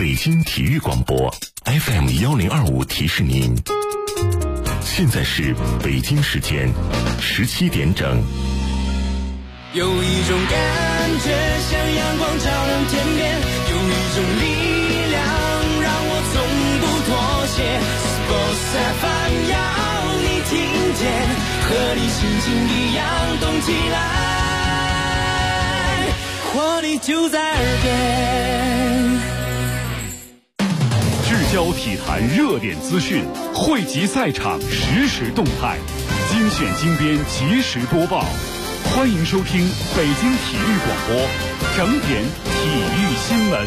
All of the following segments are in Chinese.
北京体育广播 FM1025提示您，现在是北京时间17点整。 有一种感觉像阳光照亮天边，有一种力量让我从不妥协。Sports FM 要你听见，和你心情一样动起来，活力就在耳边。 聚焦体坛热点资讯，汇集赛场实时动态，精选精编及时播报。欢迎收听北京体育广播整点体育新闻。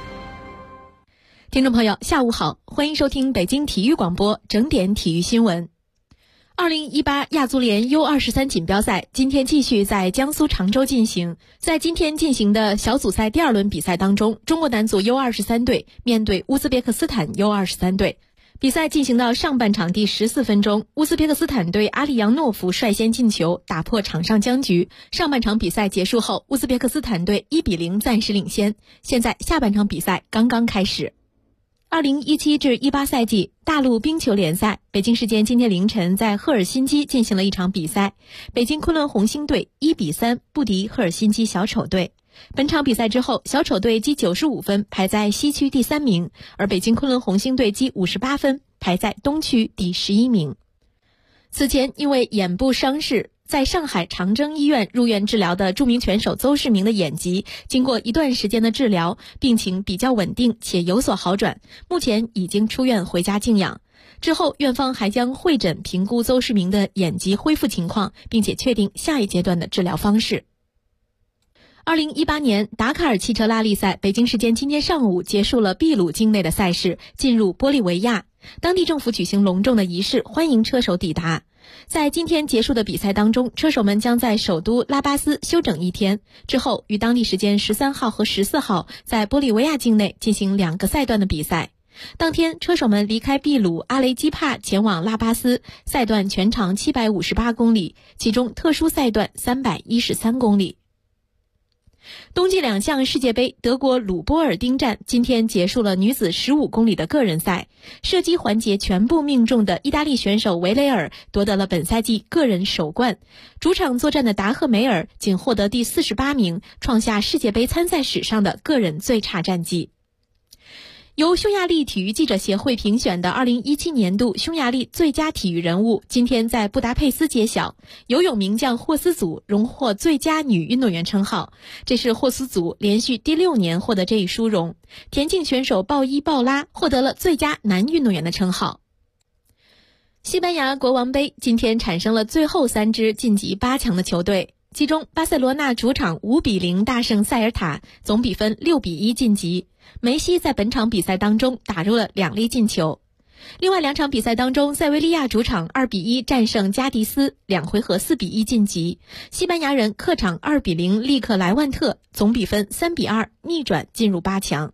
听众朋友下午好，欢迎收听北京体育广播整点体育新闻。2018亚足联 U23 锦标赛今天继续在江苏常州进行。在今天进行的小组赛第2轮比赛当中，中国男足 U23 队面对乌兹别克斯坦 U23 队。比赛进行到上半场第14分钟，乌兹别克斯坦队阿里扬诺夫率先进球，打破场上僵局。上半场比赛结束后，乌兹别克斯坦队1-0暂时领先。现在下半场比赛刚刚开始。2017至18赛季大陆冰球联赛，北京时间今天凌晨在赫尔辛基进行了一场比赛，北京昆仑红星队1-3不敌赫尔辛基小丑队。本场比赛之后，小丑队积95分排在西区第3名，而北京昆仑红星队积58分排在东区第11名。此前因为眼部伤势在上海长征医院入院治疗的著名拳手邹市明的眼疾，经过一段时间的治疗，病情比较稳定且有所好转，目前已经出院回家静养。之后院方还将会诊评估邹市明的眼疾恢复情况，并且确定下一阶段的治疗方式。2018年达喀尔汽车拉力赛北京时间今天上午结束了秘鲁境内的赛事，进入玻利维亚。当地政府举行隆重的仪式，欢迎车手抵达。在今天结束的比赛当中，车手们将在首都拉巴斯休整1天，之后于当地时间13号和14号在玻利维亚境内进行2个赛段的比赛。当天，车手们离开秘鲁阿雷基帕前往拉巴斯，赛段全长758公里，其中特殊赛段313公里。冬季2项世界杯德国鲁波尔丁站今天结束了女子15公里的个人赛，射击环节全部命中的意大利选手维雷尔夺得了本赛季个人首冠，主场作战的达赫梅尔仅获得第48名，创下世界杯参赛史上的个人最差战绩。由匈牙利体育记者协会评选的2017年度匈牙利最佳体育人物今天在布达佩斯揭晓，游泳名将霍斯祖荣获最佳女运动员称号，这是霍斯祖连续第6年获得这一殊荣。田径选手鲍伊·鲍拉获得了最佳男运动员的称号。西班牙国王杯今天产生了最后3支晋级8强的球队，其中巴塞罗那主场5-0大胜塞尔塔，总比分6-1晋级。梅西在本场比赛当中打入了2粒进球。另外2场比赛当中，塞维利亚主场2-1战胜加迪斯，2回合4-1晋级。西班牙人客场2-0力克莱万特，总比分3-2逆转进入8强。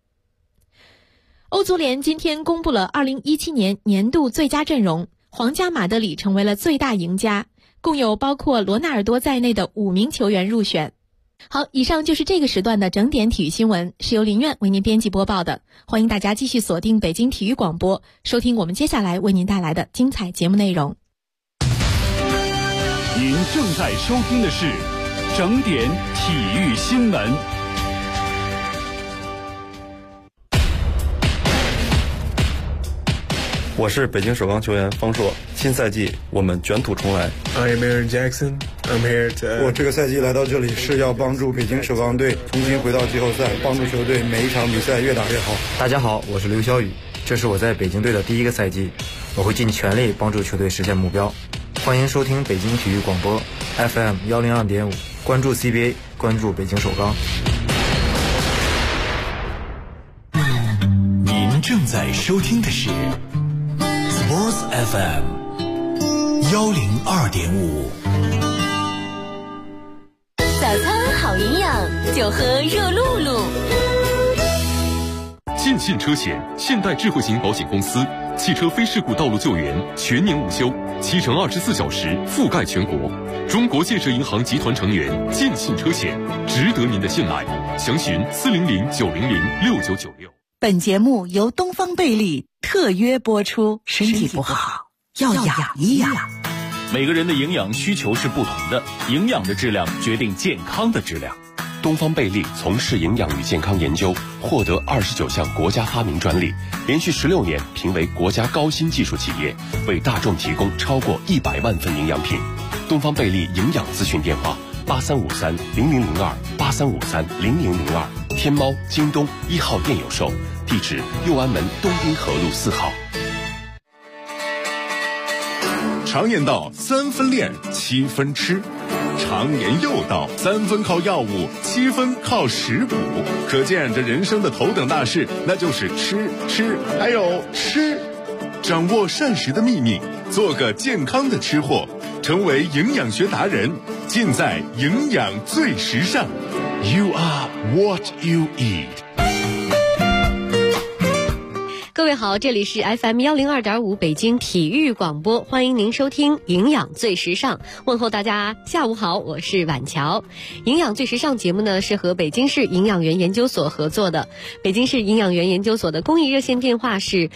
欧足联今天公布了2017年年度最佳阵容，皇家马德里成为了最大赢家，共有包括罗纳尔多在内的5名球员入选。好，以上就是这个时段的整点体育新闻，是由林苑为您编辑播报的。欢迎大家继续锁定北京体育广播，收听我们接下来为您带来的精彩节目内容。 您正在收听的是整点体育新闻。 我是北京首钢球员方硕，新赛季我们卷土重来。 I am Aaron Jackson. I'm here to... 我这个赛季来到这里是要帮助北京首钢队重新回到季后赛，帮助球队每一场比赛越打越好。 大家好，我是刘晓宇，这是我在北京队的第1个赛季，我会尽全力帮助球队实现目标。欢迎收听北京体育广播 FM102.5， 关注 CBA， 关注北京首钢。 您正在收听的是Sports FM 102.5。 早餐好营养，就喝热露露。 尽信车险现代智慧型保险公司，汽车非事故道路救援全年无休，7乘24小时覆盖全国。中国建设银行集团成员，尽信车险，值得您的信赖。详询400-900-6996。 本节目由东方贝利特约播出。身体不好要养一养。 每个人的营养需求是不同的，营养的质量决定健康的质量。 东方贝利从事营养与健康研究，获得29项国家发明专利，连续16年评为国家高新技术企业，为大众提供超过100万份营养品。东方贝利营养咨询电话83530002，83530002，天猫、京东1号店有售，地址右安门东滨河路4号。 常言道3分练7分吃，常言又道3分靠药物7分靠食补，可见这人生的头等大事那就是吃还有吃。掌握膳食的秘密，做个健康的吃货，成为营养学达人，尽在营养最时尚。 You are what you eat。 各位好，这里是 FM 102.5北京体育广播，欢迎您收听营养最时尚。问候大家下午好，我是婉乔。营养最时尚节目呢是和北京市营养员研究所合作的，北京市营养员研究所的公益热线电话是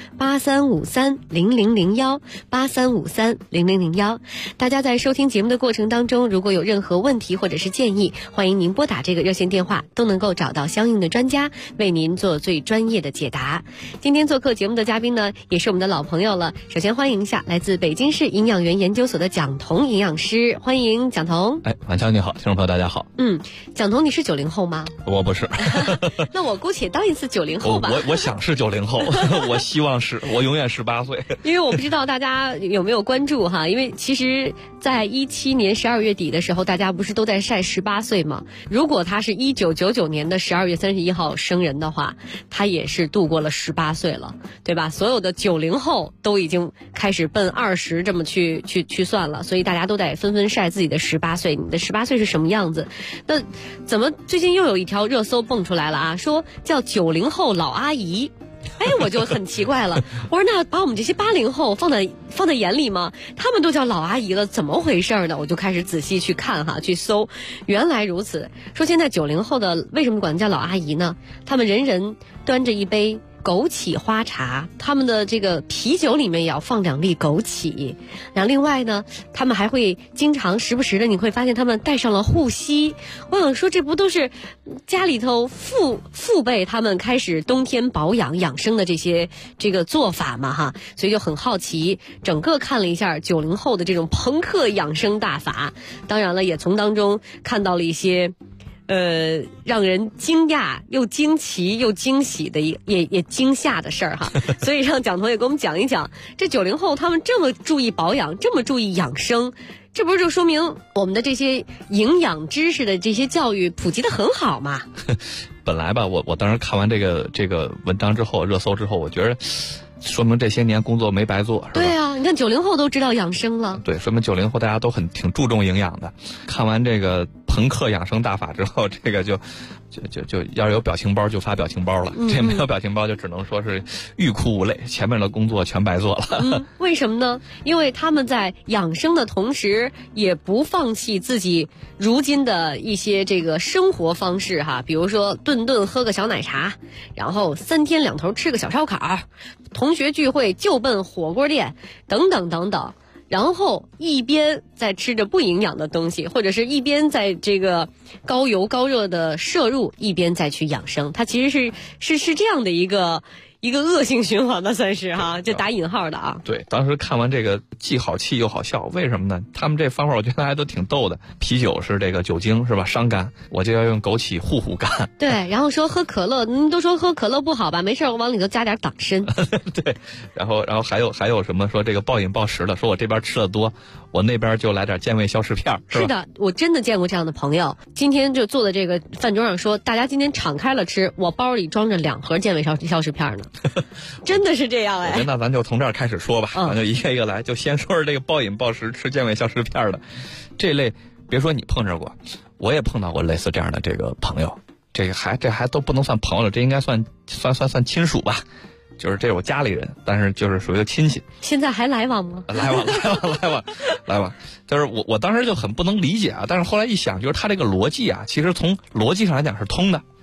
83530001，83530001。大家在收听节目的过程当中，如果有任何问题或者是建议，欢迎您拨打这个热线电话，都能够找到相应的专家为您做最专业的解答。今天做客节目的嘉宾呢，也是我们的老朋友了。首先欢迎一下来自北京市营养员研究所的蒋彤营养师，欢迎蒋彤。 婉乔你好，听众朋友大家好。 蒋彤，你是90后吗？ 我不是。 那我姑且当一次90后吧。 我想是90后，我希望是，我永远18岁。 因为我不知道大家有没有关注哈，因为其实在17年12月底的时候，大家不是都在晒18岁吗？如果他是1999年的12月31号生人的话，他也是度过了18岁了，对吧？所有的90后都已经开始奔20这么去算了，所以大家都得纷纷晒自己的18岁。你的18岁是什么样子？那怎么最近又有一条热搜蹦出来了啊？说叫90后老阿姨。我就很奇怪了，我说那把我们这些80后放在眼里吗？他们都叫老阿姨了，怎么回事呢？我就开始仔细去看哈，去搜，原来如此。说现在90后的为什么管叫老阿姨呢？他们人人端着一杯枸杞花茶，他们的这个啤酒里面也要放2粒枸杞，然后另外呢，他们还会经常时不时的，你会发现他们带上了护膝。我想说，这不都是家里头父辈他们开始冬天保养养生的这个做法嘛哈，所以就很好奇，整个看了一下90后的这种朋克养生大法，当然了，也从当中看到了一些让人惊讶又惊奇又惊喜的也惊吓的事儿哈，所以让蒋彤也给我们讲一讲，这90后他们这么注意保养，这么注意养生，这不是就说明我们的这些营养知识的这些教育普及的很好吗？ 本来吧，我当时看完这个文章之后，热搜之后，我觉得说明这些年工作没白做，是吧？ 对啊，你看90后都知道养生了。对， 说明90后大家都挺注重营养的。看完这个朋克养生大法之后，这个就要是有表情包就发表情包了，这没有表情包就只能说是欲哭无泪，前面的工作全白做了。 为什么呢？因为他们在养生的同时，也不放弃自己如今的一些这个生活方式哈，比如说顿喝个小奶茶，然后3天2头吃个小烧烤，同学聚会就奔火锅店，等等等等。然后一边在吃着不营养的东西，或者是一边在这个高油高热的摄入，一边再去养生，它其实是这样的一个恶性循环吧，算是哈，就打引号的啊。 对，当时看完这个既好气又好笑，为什么呢？他们这方法我觉得还都挺逗的。啤酒是这个酒精是吧，伤肝，我就要用枸杞护肝。 对，然后说喝可乐，都说喝可乐不好吧，没事我往里头加点党参。 对，然后还有什么说这个暴饮暴食的，说我这边吃的多，我那边就来点健胃消食片。 是的，我真的见过这样的朋友。今天就坐在这个饭桌上说，大家今天敞开了吃，我包里装着2盒健胃消食片呢。真的是这样哎。 那咱就从这儿开始说吧，咱就一个一个来，就先说说这个暴饮暴食吃健胃消食片的这类。别说你碰着过，我也碰到过类似这样的这个朋友，这还都不能算朋友，这应该算亲属吧。就是这是我家里人，但是就是属于个亲戚。 现在还来往吗？ 来往。就是我当时就很不能理解啊，但是后来一想，就是他这个逻辑啊，其实从逻辑上来讲是通的。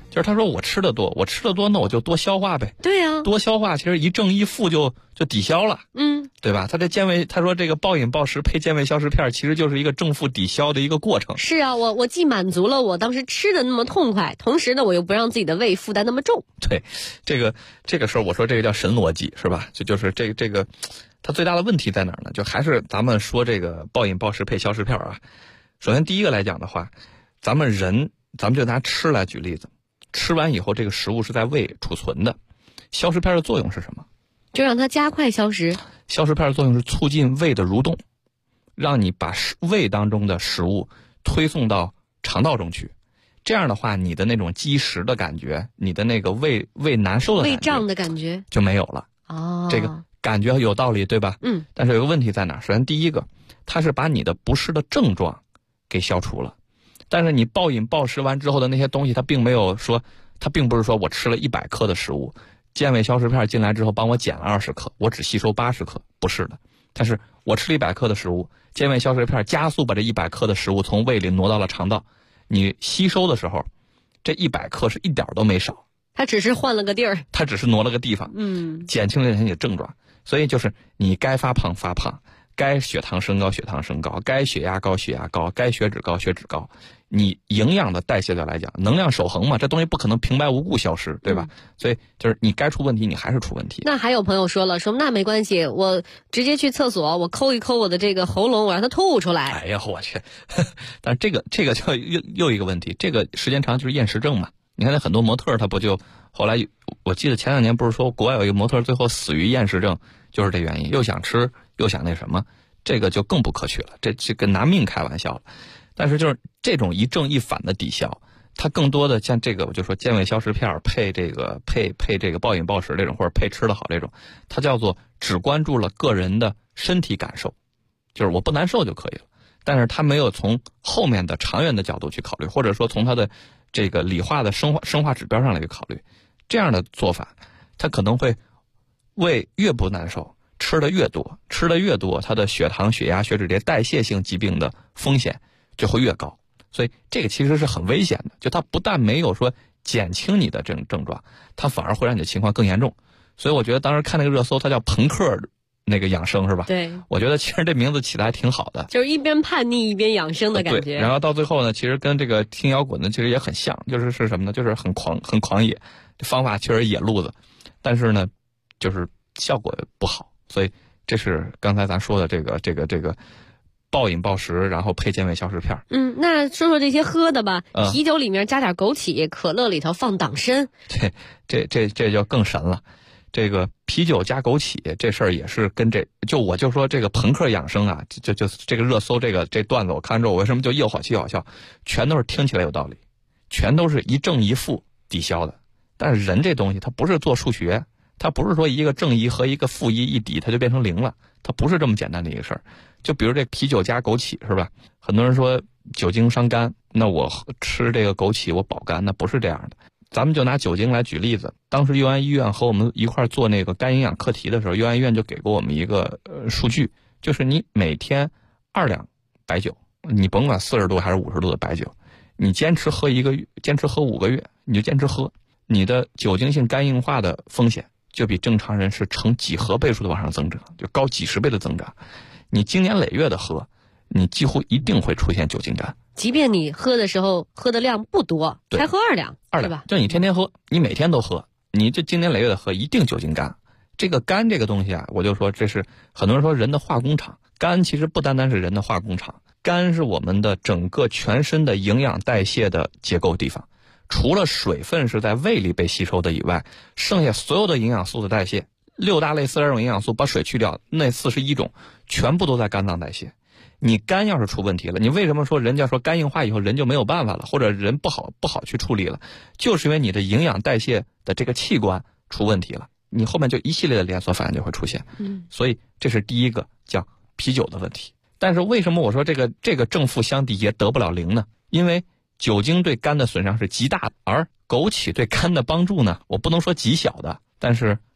就是他说我吃的多，那我就多消化呗。 对呀， 多消化，其实一正一负就抵消了，对吧？他说这个暴饮暴食配健胃消食片，其实就是一个正负抵消的一个过程。 是啊，我既满足了我当时吃的那么痛快，同时呢，我又不让自己的胃负担那么重。 对，这个时候我说这个叫神逻辑，是吧？就是这个，它最大的问题在哪儿呢？就还是咱们说这个暴饮暴食配消食片啊。首先第一个来讲的话，咱们就拿吃来举例子。吃完以后，这个食物是在胃储存的。消食片的作用是什么？ 就让它加快消食。 消食片的作用是促进胃的蠕动，让你把胃当中的食物推送到肠道中去。这样的话，你的那种积食的感觉，你的那个胃难受的感觉， 胃胀的感觉就没有了。 哦， 这个感觉有道理，对吧？但是有个问题在哪儿？首先第一个，它是把你的不适的症状给消除了。但是你暴饮暴食完之后的那些东西，它并不是说我吃了100克的食物，健胃消食片进来之后帮我减了20克，我只吸收80克，不是的。但是我吃了100克的食物，健胃消食片加速把这100克的食物从胃里挪到了肠道，你吸收的时候，这100克是一点都没少。 它只是换了个地儿， 它只是挪了个地方，减轻了你的症状。所以就是你该发胖发胖，该血糖升高血糖升高，该血压高血压高，该血脂高血脂高。你营养的代谢的来讲，能量守恒嘛，这东西不可能平白无故消失，对吧？所以就是你该出问题，你还是出问题。 那还有朋友说那没关系，我直接去厕所，我抠一抠我的这个喉咙，我让它吐出来。 哎呀，我去！但是这个就又一个问题，这个时间长就是厌食症嘛。你看那很多模特，他不就后来我记得前2年不是说国外有一个模特最后死于厌食症，就是这原因，又想吃又想那什么，这个就更不可取了，这跟拿命开玩笑了。但是就是这种一正一反的抵消，它更多的像这个我就说健胃消食片配这个暴饮暴食这种，或者配吃的好这种，它叫做只关注了个人的身体感受，就是我不难受就可以了。但是它没有从后面的长远的角度去考虑，或者说从它的这个理化的生化指标上来去考虑，这样的做法，它可能会胃越不难受，吃的越多，它的血糖、血压、血脂这些代谢性疾病的风险就会越高。所以这个其实是很危险的，就它不但没有说减轻你的这种症状，它反而会让你的情况更严重。所以我觉得当时看那个热搜，它叫朋克那个养生是吧？ 对， 我觉得其实这名字起得还挺好的， 就是一边叛逆一边养生的感觉。 对，然后到最后呢，其实跟这个听摇滚的其实也很像，就是什么呢？就是很狂野，方法确实野路子，但是呢，就是效果不好。所以这是刚才咱说的这个暴饮暴食，然后配健胃消食片。 那说说这些喝的吧，啤酒里面加点枸杞，可乐里头放党参， 这就更神了。这个啤酒加枸杞这事儿也是跟我就说这个朋克养生啊，就这个热搜这段子我看之后，我为什么就又好气又好笑？全都是听起来有道理，全都是一正一负抵消的。但是人这东西它不是做数学，它不是说一个正一和一个负一抵它就变成0了，它不是这么简单的一个事儿。就比如这啤酒加枸杞是吧？很多人说酒精伤肝，那我吃这个枸杞我保肝，那不是这样的。咱们就拿酒精来举例子，当时佑安医院和我们一块做那个肝营养课题的时候，佑安医院就给过我们一个数据，就是你每天2两白酒，你甭管40度还是50度的白酒，你坚持喝5个月，你就坚持喝，你的酒精性肝硬化的风险就比正常人是成几何倍数的往上增长，就高几十倍的增长。你经年累月的喝，你几乎一定会出现酒精肝。 即便你喝的时候喝的量不多，才喝2两，对吧？ 就你天天喝，你每天都喝，你这经年累月的喝，一定酒精肝。这个肝这个东西啊，我就说这是很多人说人的化工厂，肝其实不单单是人的化工厂，肝是我们的整个全身的营养代谢的结构地方。除了水分是在胃里被吸收的以外，剩下所有的营养素的代谢，6大类42种营养素把水去掉，那41种全部都在肝脏代谢。你肝要是出问题了，你为什么说人家说肝硬化以后人就没有办法了，或者人不好去处理了，就是因为你的营养代谢的这个器官出问题了，你后面就一系列的连锁反应就会出现。所以这是第一个叫啤酒的问题。但是为什么我说这个正负相抵也得不了0呢？因为酒精对肝的损伤是极大的，而枸杞对肝的帮助呢，我不能说极小的，但是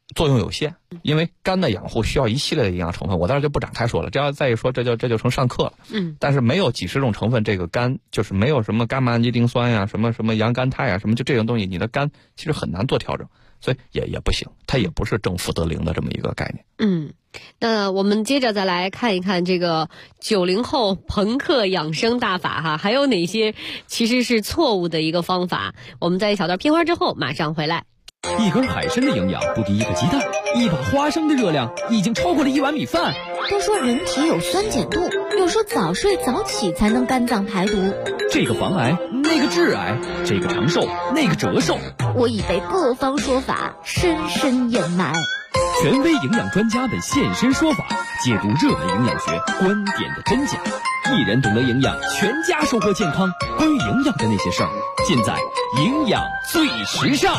作用有限，因为肝的养护需要一系列的营养成分，我在这就不展开说了，这要再一说这就成上课了。但是没有几十种成分，这个肝就是没有什么伽马氨基丁酸呀，什么羊肝肽呀，什么就这种东西，你的肝其实很难做调整，所以也不行，它也不是正负得零的这么一个概念。 那我们接着再来看一看这个90后朋克养生大法哈，还有哪些其实是错误的一个方法？我们在一小段片花之后马上回来。 一根海参的营养不敌一个鸡蛋，一把花生的热量已经超过了1碗米饭。 都说人体有酸碱度，又说早睡早起才能肝脏排毒。 这个防癌，那个致癌，这个长寿，那个折寿。 我已被各方说法深深掩埋。 权威营养专家们现身说法，解读热门营养学观点的真假。一人懂得营养，全家收获健康。关于营养的那些事儿，尽在营养最时尚。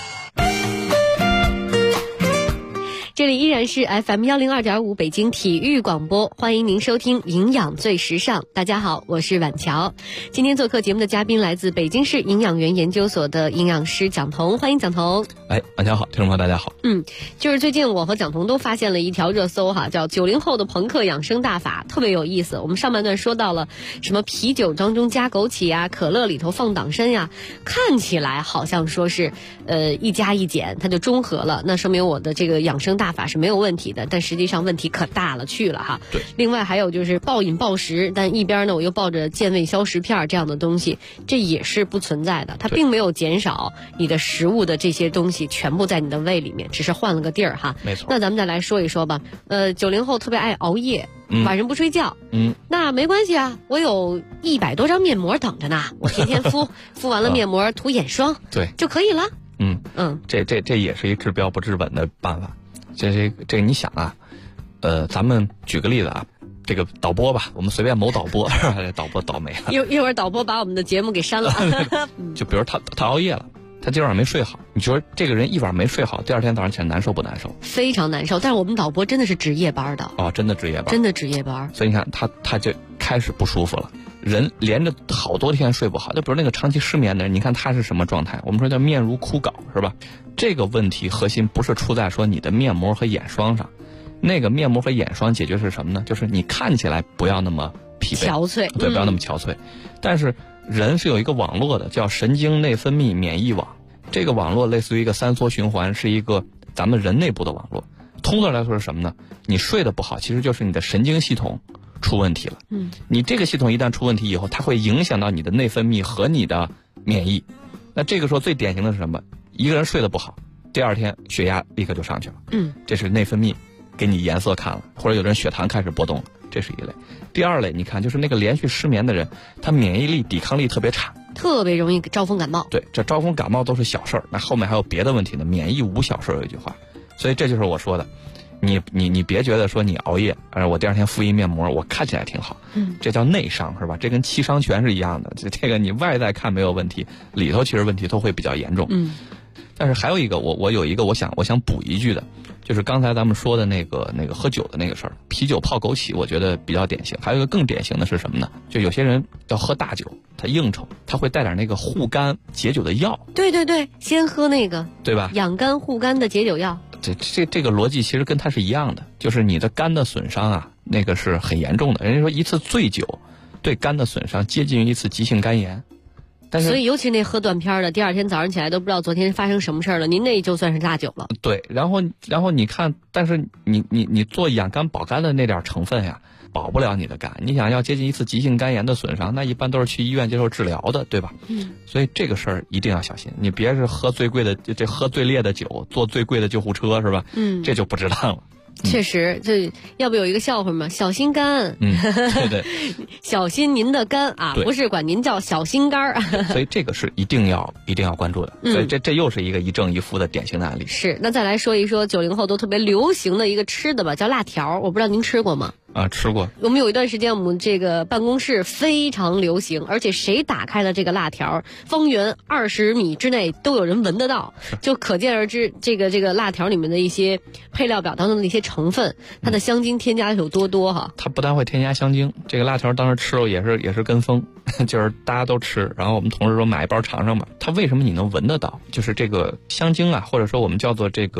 这里依然是 FM 102.5北京体育广播，欢迎您收听营养最时尚。大家好，我是婉乔。今天做客节目的嘉宾来自北京市营养园研究所的营养师蒋彤，欢迎蒋彤。 婉乔好，听众朋友大家好。 就是最近我和蒋彤都发现了一条热搜哈，叫90后的朋克养生大法，特别有意思。我们上半段说到了什么啤酒当中加枸杞呀，可乐里头放党参呀，看起来好像说是一加一减它就中和了，那说明我的这个养生大法是没有问题的，但实际上问题可大了去了哈。 对。 另外还有就是暴饮暴食，但一边呢我又抱着健胃消食片这样的东西，这也是不存在的，它并没有减少你的食物的这些东西全部在你的胃里面，只是换了个地儿哈。 没错。 那咱们再来说一说吧。90后特别爱熬夜，晚上不睡觉。那没关系啊，我有100多张面膜等着呢，我天天敷敷完了面膜涂眼霜， 对， 就可以了。 这也是一治标不治本的办法。这个你想啊，咱们举个例子啊，这个导播吧，我们随便某导播，导播倒霉了。 一会儿导播把我们的节目给删了。 就比如他熬夜了，他今晚没睡好，你说这个人一晚没睡好，第二天早上起来难受不难受？ 非常难受。但是我们导播真的是值夜班的。 真的值夜班， 真的值夜班。 所以你看他就开始不舒服了。人连着好多天睡不好，就比如那个长期失眠的人，你看他是什么状态？我们说叫面如枯槁，是吧？这个问题核心不是出在说你的面膜和眼霜上，那个面膜和眼霜解决是什么呢？就是你看起来不要那么疲惫、 憔悴， 对，不要那么憔悴。但是人是有一个网络的，叫神经内分泌免疫网。这个网络类似于一个3缩循环，是一个咱们人内部的网络。通俗来说是什么呢？你睡得不好，其实就是你的神经系统出问题了。你这个系统一旦出问题以后，它会影响到你的内分泌和你的免疫。那这个时候最典型的是什么？一个人睡得不好，第二天血压立刻就上去了。这是内分泌给你颜色看了，或者有的人血糖开始波动了，这是一类。第二类，你看就是那个连续失眠的人，他免疫力、抵抗力特别差， 特别容易招风感冒。 对，这招风感冒都是小事儿，那后面还有别的问题呢。免疫无小事，有一句话。所以这就是我说的，你别觉得说你熬夜，我第二天敷一面膜，我看起来挺好，这叫内伤，是吧？这跟七伤拳是一样的，这个你外在看没有问题，里头其实问题都会比较严重。但是还有一个，我有一个我想补一句的，就是刚才咱们说的那个喝酒的那个事儿，啤酒泡枸杞，我觉得比较典型。还有一个更典型的是什么呢？就有些人要喝大酒，他应酬，他会带点那个护肝解酒的药。 对，先喝那个， 对吧？ 养肝护肝的解酒药。 这个逻辑其实跟它是一样的，就是你的肝的损伤啊，那个是很严重的。人家说一次醉酒对肝的损伤接近于一次急性肝炎。但是所以尤其那喝断片的，第二天早上起来都不知道昨天发生什么事儿了，您那就算是大酒了。 对，然后你看，但是你做养肝保肝的那点成分呀，保不了你的肝。你想要接近一次急性肝炎的损伤，那一般都是去医院接受治疗的，对吧？所以这个事儿一定要小心，你别是喝最贵的喝最烈的酒，坐最贵的救护车，是吧？这就不值当了。 确实，这要不有一个笑话吗？小心肝， 对， 小心您的肝啊，不是管您叫小心肝儿。 所以这个是一定要关注的。所以这又是一个一正一负的典型的案例。 是，那再来说一说90后都特别流行的一个吃的吧，叫辣条，我不知道您吃过吗？ 吃过。 我们有一段时间，我们这个办公室非常流行，而且谁打开了这个辣条，方圆20米之内都有人闻得到，就可见而知这个辣条里面的一些配料表当中的一些成分，它的香精添加有多哈。 它不但会添加香精，这个辣条当时吃了也是跟风，就是大家都吃，然后我们同事说买一包尝尝吧。它为什么你能闻得到？就是这个香精啊，或者说我们叫做这个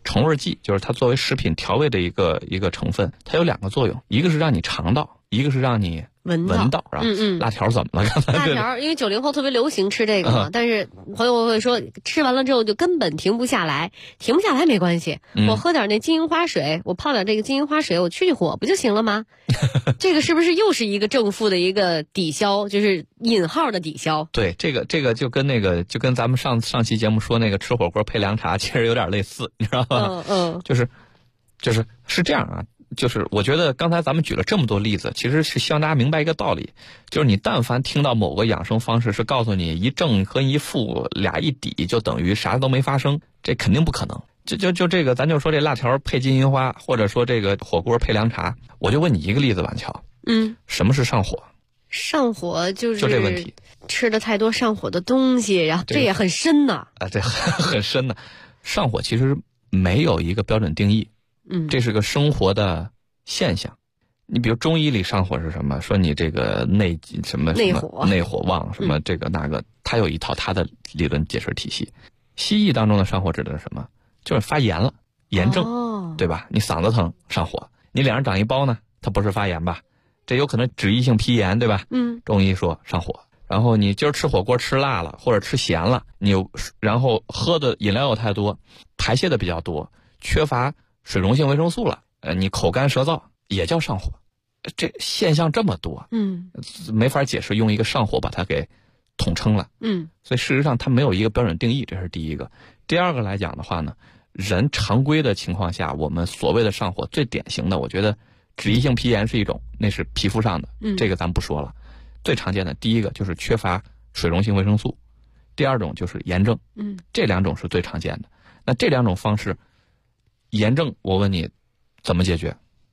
重味剂，就是它作为食品调味的一个成分，它有2个作用，一个是让你尝到，一个是让你闻到，是吧？辣条怎么了？刚才辣条，因为90后特别流行吃这个嘛，但是朋友会说吃完了之后就根本停不下来，停不下来没关系，我喝点那金银花水，我泡点这个金银花水，我去火不就行了吗？这个是不是又是一个正负的一个抵消，就是引号的抵消？ 对，这个就跟咱们上期节目说那个吃火锅配凉茶，其实有点类似，你知道吧？就是这样啊。就是我觉得刚才咱们举了这么多例子，其实是希望大家明白一个道理，就是你但凡听到某个养生方式是告诉你一正和一负俩一抵就等于啥都没发生，这肯定不可能。就这个，咱就说这辣条配金银花，或者说这个火锅配凉茶，我就问你一个例子，婉乔，什么是上火？ 上火就这问题， 吃的太多上火的东西，然后这也很深呐。 这很深呐。上火其实没有一个标准定义。这是个生活的现象。你比如中医里上火是什么？说你这个内火旺什么这个那个，它有一套它的理论解释体系。西医当中的上火指的是什么？就是发炎了，炎症，对吧？你嗓子疼上火，你脸上长一包呢，它不是发炎吧？这有可能脂溢性皮炎，对吧？中医说上火。然后你今儿吃火锅吃辣了，或者吃咸了，然后喝的饮料又太多，排泄的比较多，缺乏水溶性维生素了，你口干舌燥也叫上火，这现象这么多，没法解释，用一个上火把它给统称了，所以事实上它没有一个标准定义，这是第一个。第二个来讲的话呢，人常规的情况下，我们所谓的上火最典型的，我觉得脂溢性皮炎是一种，那是皮肤上的，这个咱不说了。最常见的第一个就是缺乏水溶性维生素，第二种就是炎症，这2种是最常见的。那这2种方式。炎症，我问你，怎么解决？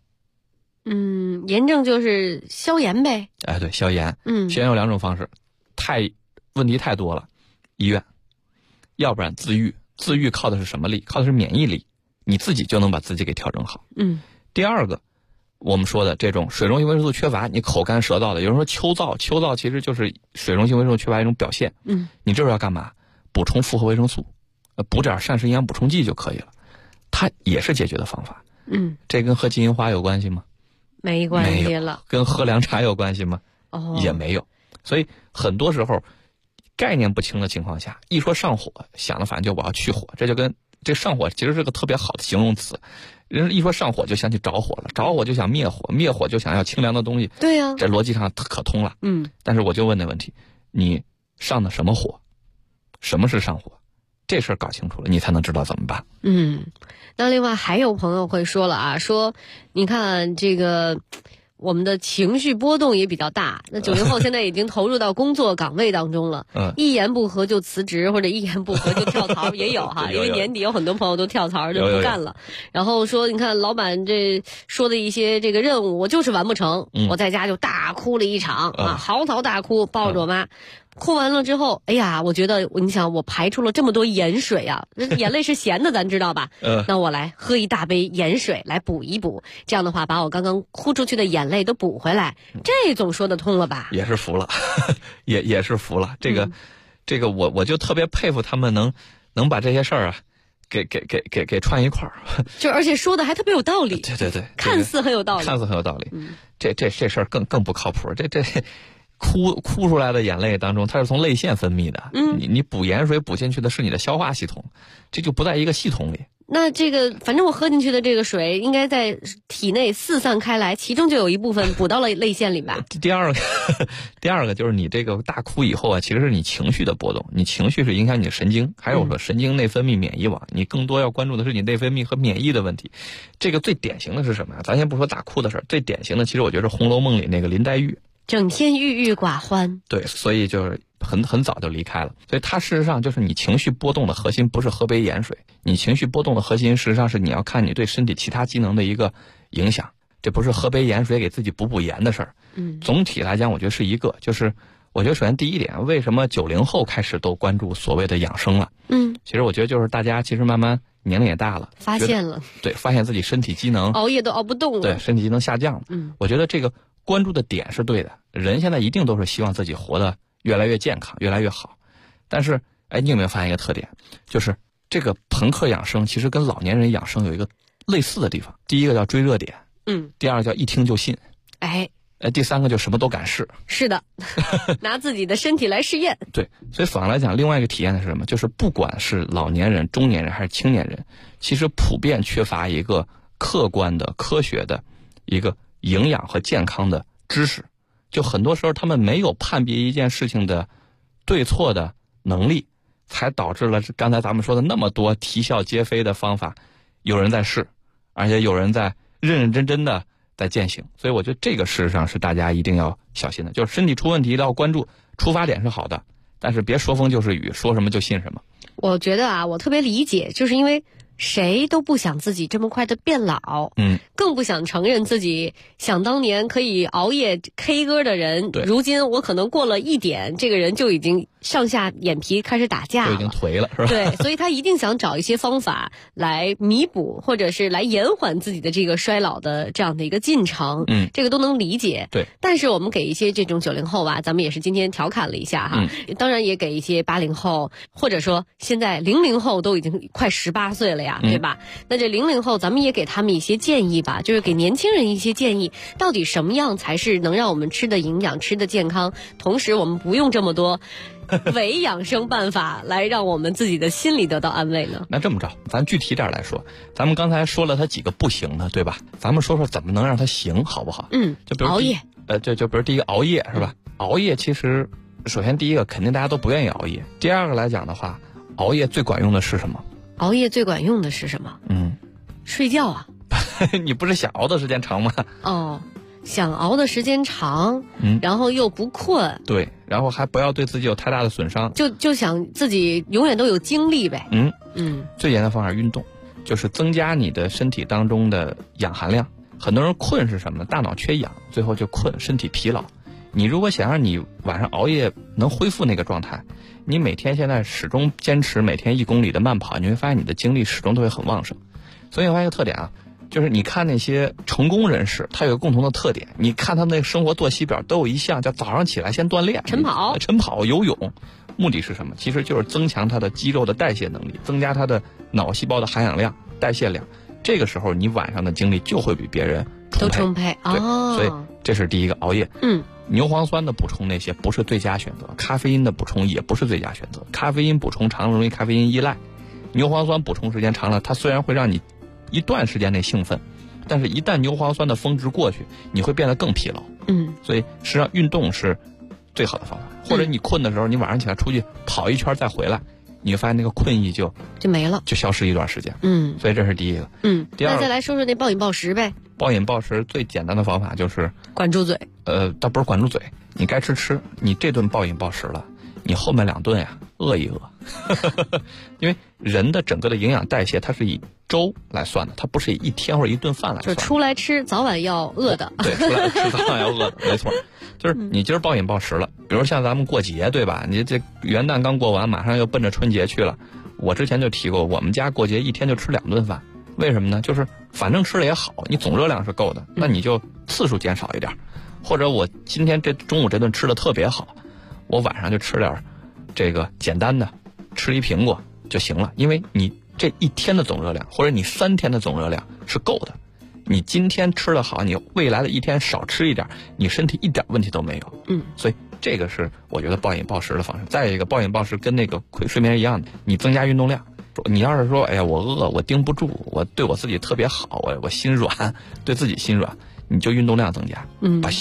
炎症就是消炎呗。 对，消炎。消炎有2种方式，问题太多了，医院，要不然自愈。自愈靠的是什么力？靠的是免疫力，你自己就能把自己给调整好。第二个，我们说的这种水溶性维生素缺乏，你口干舌燥的，有人说秋燥其实就是水溶性维生素缺乏一种表现。你这是要干嘛？补充复合维生素，补点膳食营养补充剂就可以了。它也是解决的方法。这跟喝金银花有关系吗？ 没关系了。 跟喝凉茶有关系吗？也没有。所以很多时候概念不清的情况下，一说上火，想的反正就我要去火，这就跟这上火其实是个特别好的形容词。人一说上火就想起着火了，着火就想灭火，灭火就想要清凉的东西。 对呀， 这逻辑上可通了。但是我就问那问题，你上的什么火？什么是上火？这事儿搞清楚了，你才能知道怎么办。 那另外还有朋友会说了啊，说你看这个我们的情绪波动也比较大，那90后现在已经投入到工作岗位当中了，一言不合就辞职，或者一言不合就跳槽也有哈，因为年底有很多朋友都跳槽就不干了。然后说你看老板这说的一些这个任务，我就是完不成，我在家就大哭了一场嚎啕大哭，抱着我妈。哭完了之后，哎呀，我觉得你想我排出了这么多盐水啊，眼泪是咸的，咱知道吧？那我来喝一大杯盐水来补一补，这样的话把我刚刚哭出去的眼泪都补回来，这总说得通了吧？ 也是服了，也是服了。这个我就特别佩服他们能把这些事儿啊给串一块儿， 就而且说的还特别有道理。 对， 看似很有道理， 看似很有道理。这事儿更不靠谱，这。哭出来的眼泪当中，它是从泪腺分泌的。你补盐水补进去的是你的消化系统，这就不在一个系统里。 那这个反正我喝进去的这个水应该在体内四散开来，其中就有一部分补到了泪腺里吧。 第二个就是你这个大哭以后啊，其实是你情绪的波动，你情绪是影响你的神经，还有说神经内分泌免疫网，你更多要关注的是你内分泌和免疫的问题。这个最典型的是什么呀？咱先不说大哭的事儿，最典型的其实我觉得是《红楼梦》里那个林黛玉。 整天郁郁寡欢， 对，所以就是很早就离开了。所以它事实上就是你情绪波动的核心不是喝杯盐水，你情绪波动的核心事实上是你要看你对身体其他机能的一个影响，这不是喝杯盐水给自己补盐的事儿。总体来讲我觉得是一个，就是我觉得首先第一点，为什么90后开始都关注所谓的养生了？其实我觉得就是大家其实慢慢年龄也大了， 发现了， 对，发现自己身体机能熬夜都熬不动了， 对，身体机能下降了。我觉得这个关注的点是对的，人现在一定都是希望自己活得越来越健康，越来越好。但是，你有没有发现一个特点，就是这个朋克养生其实跟老年人养生有一个类似的地方。第一个叫追热点，第二个叫一听就信，第三个就什么都敢试。 是的，拿自己的身体来试验。 对，所以反过来讲，另外一个体验的是什么？就是不管是老年人、中年人还是青年人，其实普遍缺乏一个客观的、科学的一个营养和健康的知识。就很多时候他们没有判别一件事情的对错的能力，才导致了刚才咱们说的那么多啼笑皆非的方法，有人在试，而且有人在认认真真的在践行。所以我觉得这个事实上是大家一定要小心的，就是身体出问题要关注，出发点是好的，但是别说风就是雨，说什么就信什么。 我觉得啊，我特别理解，就是因为谁都不想自己这么快的变老，更不想承认自己想当年可以熬夜 K 歌的人，如今我可能过了1点，这个人就已经上下眼皮开始打架了， 就已经颓了，是吧？ 对，所以他一定想找一些方法来弥补，或者是来延缓自己的这个衰老的这样的一个进程。这个都能理解。 对， 但是我们给一些这种90后啊，咱们也是今天调侃了一下哈，当然也给一些80后，或者说现在00后都已经快18岁了呀，对吧？那这00后，咱们也给他们一些建议吧，就是给年轻人一些建议，到底什么样才是能让我们吃的营养、吃的健康，同时我们不用这么多伪养生办法来让我们自己的心里得到安慰呢？ 那这么着，咱具体点来说，咱们刚才说了它几个不行的，对吧？咱们说说怎么能让它行，好不好？ 就比如熬夜， 就比如第一个熬夜是吧？熬夜其实首先第一个肯定大家都不愿意熬夜，第二个来讲的话，熬夜最管用的是什么？ 熬夜最管用的是什么？睡觉啊。 你不是想熬的时间长吗？ 想熬的时间长，然后又不困， 对，然后还不要对自己有太大的损伤， 就想自己永远都有精力呗。 最简单的方法运动，就是增加你的身体当中的氧含量。很多人困是什么呢？大脑缺氧，最后就困，身体疲劳。你如果想让你晚上熬夜能恢复那个状态，你每天现在始终坚持每天1公里的慢跑，你会发现你的精力始终都会很旺盛。所以我发现一个特点啊，就是你看那些成功人士，他有个共同的特点，你看他们那个生活作息表都有一项叫早上起来先锻炼， 晨跑、游泳，目的是什么？其实就是增强他的肌肉的代谢能力，增加他的脑细胞的含氧量、代谢量。这个时候你晚上的精力就会比别人都充沛。 对，所以这是第一个熬夜。牛磺酸的补充那些不是最佳选择，咖啡因的补充也不是最佳选择。咖啡因补充常容易咖啡因依赖，牛磺酸补充时间长了，它虽然会让你一段时间内兴奋，但是一旦牛磺酸的峰值过去，你会变得更疲劳。所以实际上运动是最好的方法。或者你困的时候，你晚上起来出去跑一圈再回来，你会发现那个困意就没了， 就消失一段时间。所以这是第一个。第二个， 那再来说说那暴饮暴食呗。 暴饮暴食最简单的方法就是管住嘴。 倒不是管住嘴，你该吃，你这顿暴饮暴食了，你后面2顿呀饿一饿。因为人的整个的营养代谢它是以周来算的，它不是以1天或者1顿饭来算的。 就是出来吃早晚要饿的。 对，出来吃早晚要饿的，没错。就是你今儿暴饮暴食了，比如像咱们过节对吧？你这元旦刚过完，马上又奔着春节去了。我之前就提过，我们家过节1天就吃2顿饭，为什么呢？就是反正吃了也好，你总热量是够的，那你就次数减少一点。或者我今天这中午这顿吃的特别好，我晚上就吃点这个简单的，吃1苹果就行了。因为你这1天的总热量，或者你3天的总热量是够的。你今天吃得好，你未来的1天少吃一点，你身体一点问题都没有。所以这个是我觉得暴饮暴食的方式。再一个，暴饮暴食跟那个亏睡眠一样的，你增加运动量。你要是说，哎呀，我饿，我盯不住，我对我自己特别好，我心软，对自己心软，你就运动量增加，把